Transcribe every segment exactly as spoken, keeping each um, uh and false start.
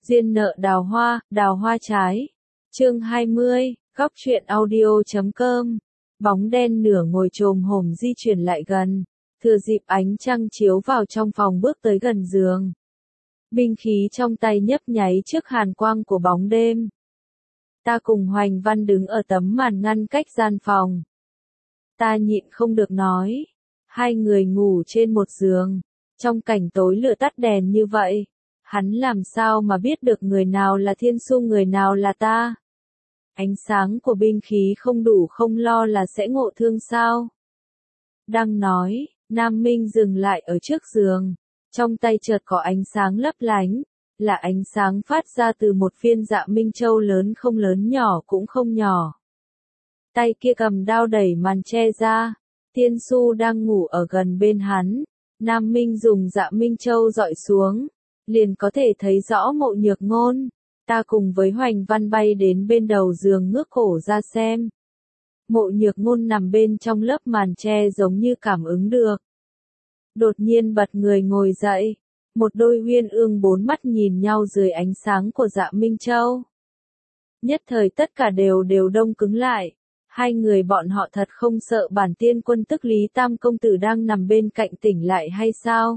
Duyên nợ đào hoa, đào hoa trái. Chương hai mươi, góc truyện audio.com. Bóng đen nửa ngồi chồm hổm di chuyển lại gần, thừa dịp ánh trăng chiếu vào trong phòng bước tới gần giường. Binh khí trong tay nhấp nháy trước hàn quang của bóng đêm. Ta cùng Hoành Văn đứng ở tấm màn ngăn cách gian phòng. Ta nhịn không được nói. Hai người ngủ trên một giường. Trong cảnh tối lửa tắt đèn như vậy, hắn làm sao mà biết được người nào là Thiên Xu người nào là ta? Ánh sáng của binh khí không đủ không lo là sẽ ngộ thương sao? Đang nói, Nam Minh dừng lại ở trước giường. Trong tay chợt có ánh sáng lấp lánh, là ánh sáng phát ra từ một viên dạ minh châu lớn không lớn nhỏ cũng không nhỏ. Tay kia cầm đao đẩy màn che ra, Thiên Xu đang ngủ ở gần bên hắn. Nam Minh dùng dạ minh châu dọi xuống, liền có thể thấy rõ Mộ Nhược Ngôn. Ta cùng với Hoành Văn bay đến bên đầu giường ngước cổ ra xem. Mộ Nhược Ngôn nằm bên trong lớp màn che giống như cảm ứng được. Đột nhiên bật người ngồi dậy, một đôi uyên ương bốn mắt nhìn nhau dưới ánh sáng của dạ minh châu. Nhất thời tất cả đều đều đông cứng lại. Hai người bọn họ thật không sợ bản tiên quân tức Lý Tam công tử đang nằm bên cạnh tỉnh lại hay sao?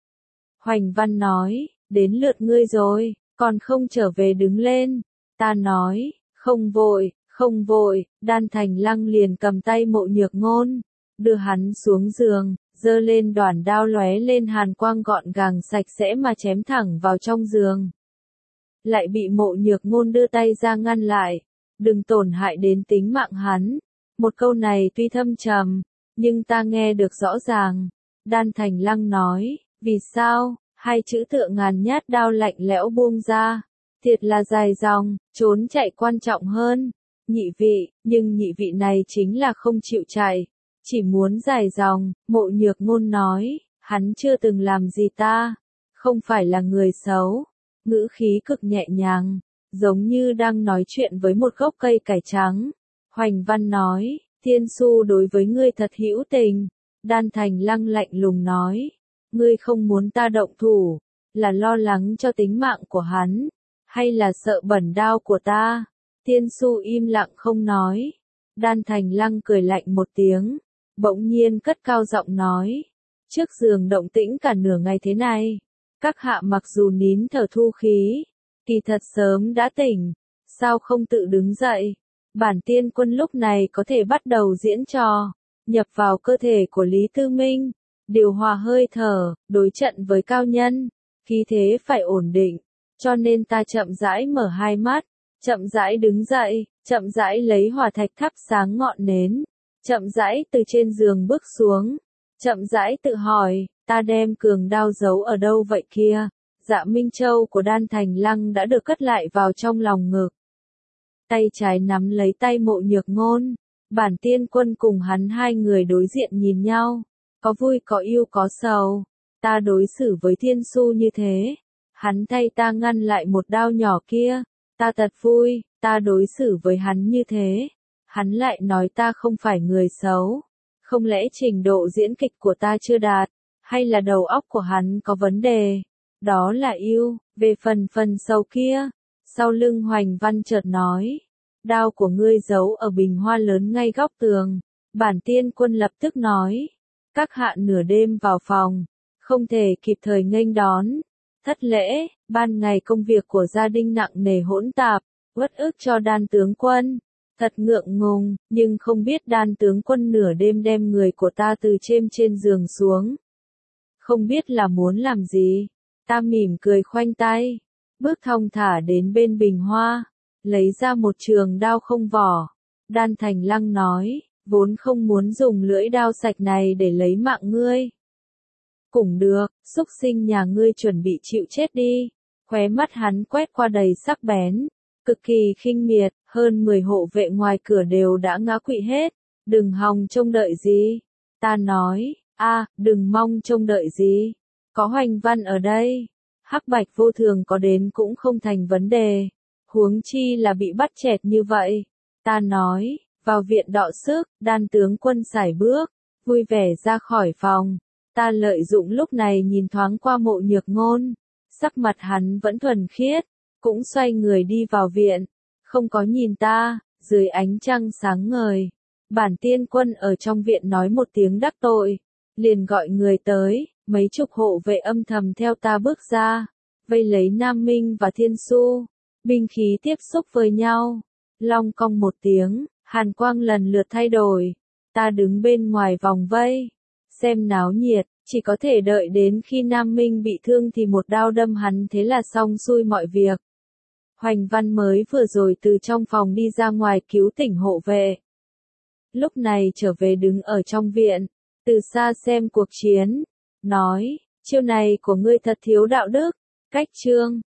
Hoành Văn nói, đến lượt ngươi rồi, còn không trở về đứng lên. Ta nói, không vội, không vội. Đan Thành Lăng liền cầm tay Mộ Nhược Ngôn, đưa hắn xuống giường, giơ lên đoản đao lóe lên hàn quang gọn gàng sạch sẽ mà chém thẳng vào trong giường. Lại bị Mộ Nhược Ngôn đưa tay ra ngăn lại. Đừng tổn hại đến tính mạng hắn. Một câu này tuy thâm trầm, nhưng ta nghe được rõ ràng. Đan Thành Lăng nói, vì sao? Hai chữ tựa ngàn nhát đao lạnh lẽo buông ra. Thiệt là dài dòng, trốn chạy quan trọng hơn. Nhị vị, nhưng nhị vị này chính là không chịu chạy. Chỉ muốn dài dòng. Mộ Nhược Ngôn nói, hắn chưa từng làm gì ta. Không phải là người xấu. Ngữ khí cực nhẹ nhàng, giống như đang nói chuyện với một gốc cây cải trắng. Hoành Văn nói, Thiên Xu đối với ngươi thật hữu tình. Đan Thành Lăng lạnh lùng nói, ngươi không muốn ta động thủ, là lo lắng cho tính mạng của hắn, hay là sợ bẩn đao của ta? Thiên Xu im lặng không nói. Đan Thành Lăng cười lạnh một tiếng, bỗng nhiên cất cao giọng nói, trước giường động tĩnh cả nửa ngày thế này, các hạ mặc dù nín thở thu khí, kỳ thật sớm đã tỉnh, sao không tự đứng dậy? Bản tiên quân lúc này có thể bắt đầu diễn trò, nhập vào cơ thể của Lý Tư Minh, điều hòa hơi thở, đối trận với cao nhân, khí thế phải ổn định, cho nên ta chậm rãi mở hai mắt, chậm rãi đứng dậy, chậm rãi lấy hỏa thạch thắp sáng ngọn nến, chậm rãi từ trên giường bước xuống, chậm rãi tự hỏi, ta đem cường đao giấu ở đâu vậy kia? Dạ Minh Châu của Đan Thành Lăng đã được cất lại vào trong lòng ngực. Tay trái nắm lấy tay Mộ Nhược Ngôn. Bản tiên quân cùng hắn hai người đối diện nhìn nhau. Có vui có yêu có sầu. Ta đối xử với Thiên Xu như thế. Hắn thay ta ngăn lại một đao nhỏ kia. Ta thật vui, ta đối xử với hắn như thế. Hắn lại nói ta không phải người xấu. Không lẽ trình độ diễn kịch của ta chưa đạt, hay là đầu óc của hắn có vấn đề? Đó là yêu. Về phần phần sầu kia, sau lưng Hoành Văn chợt nói, đao của ngươi giấu ở bình hoa lớn ngay góc tường. Bản tiên quân lập tức nói, các hạ nửa đêm vào phòng, không thể kịp thời nghênh đón, thất lễ. Ban ngày công việc của gia đình nặng nề hỗn tạp, uất ức cho Đan tướng quân, thật ngượng ngùng, nhưng không biết Đan tướng quân nửa đêm đem người của ta từ trên trên giường xuống, không biết là muốn làm gì. Ta mỉm cười khoanh tay, bước thong thả đến bên bình hoa, lấy ra một trường đao không vỏ. Đan Thành Lăng nói, vốn không muốn dùng lưỡi đao sạch này để lấy mạng ngươi. Cũng được, xúc sinh nhà ngươi chuẩn bị chịu chết đi. Khóe mắt hắn quét qua đầy sắc bén, cực kỳ khinh miệt, hơn mười hộ vệ ngoài cửa đều đã ngã quỵ hết. Đừng hòng trông đợi gì. Ta nói, a, đừng mong trông đợi gì. Có Hoành Văn ở đây, hắc bạch vô thường có đến cũng không thành vấn đề, huống chi là bị bắt chẹt như vậy. Ta nói, vào viện đọ sức. Đan tướng quân sải bước, vui vẻ ra khỏi phòng. Ta lợi dụng lúc này nhìn thoáng qua Mộ Nhược Ngôn, sắc mặt hắn vẫn thuần khiết, cũng xoay người đi vào viện, không có nhìn ta, dưới ánh trăng sáng ngời. Bản tiên quân ở trong viện nói một tiếng đắc tội, liền gọi người tới, mấy chục hộ vệ âm thầm theo ta bước ra, vây lấy Nam Minh và Thiên Su, binh khí tiếp xúc với nhau, long cong một tiếng, hàn quang lần lượt thay đổi, ta đứng bên ngoài vòng vây, xem náo nhiệt, chỉ có thể đợi đến khi Nam Minh bị thương thì một đao đâm hắn, thế là xong xuôi mọi việc. Hoành Văn mới vừa rồi từ trong phòng đi ra ngoài cứu tỉnh hộ vệ. Lúc này trở về đứng ở trong viện, từ xa xem cuộc chiến, nói, chiêu này của ngươi thật thiếu đạo đức, cách trương.